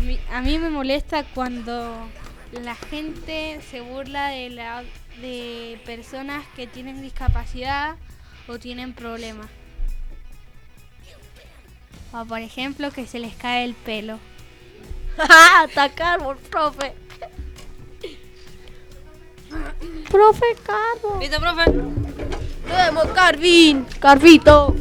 A mí me molesta cuando la gente se burla de personas que tienen discapacidad o tienen problemas. O por ejemplo que se les cae el pelo. Atacar por profe. Profe Carlos. ¿Listo, profe? Nos vemos, Carvito.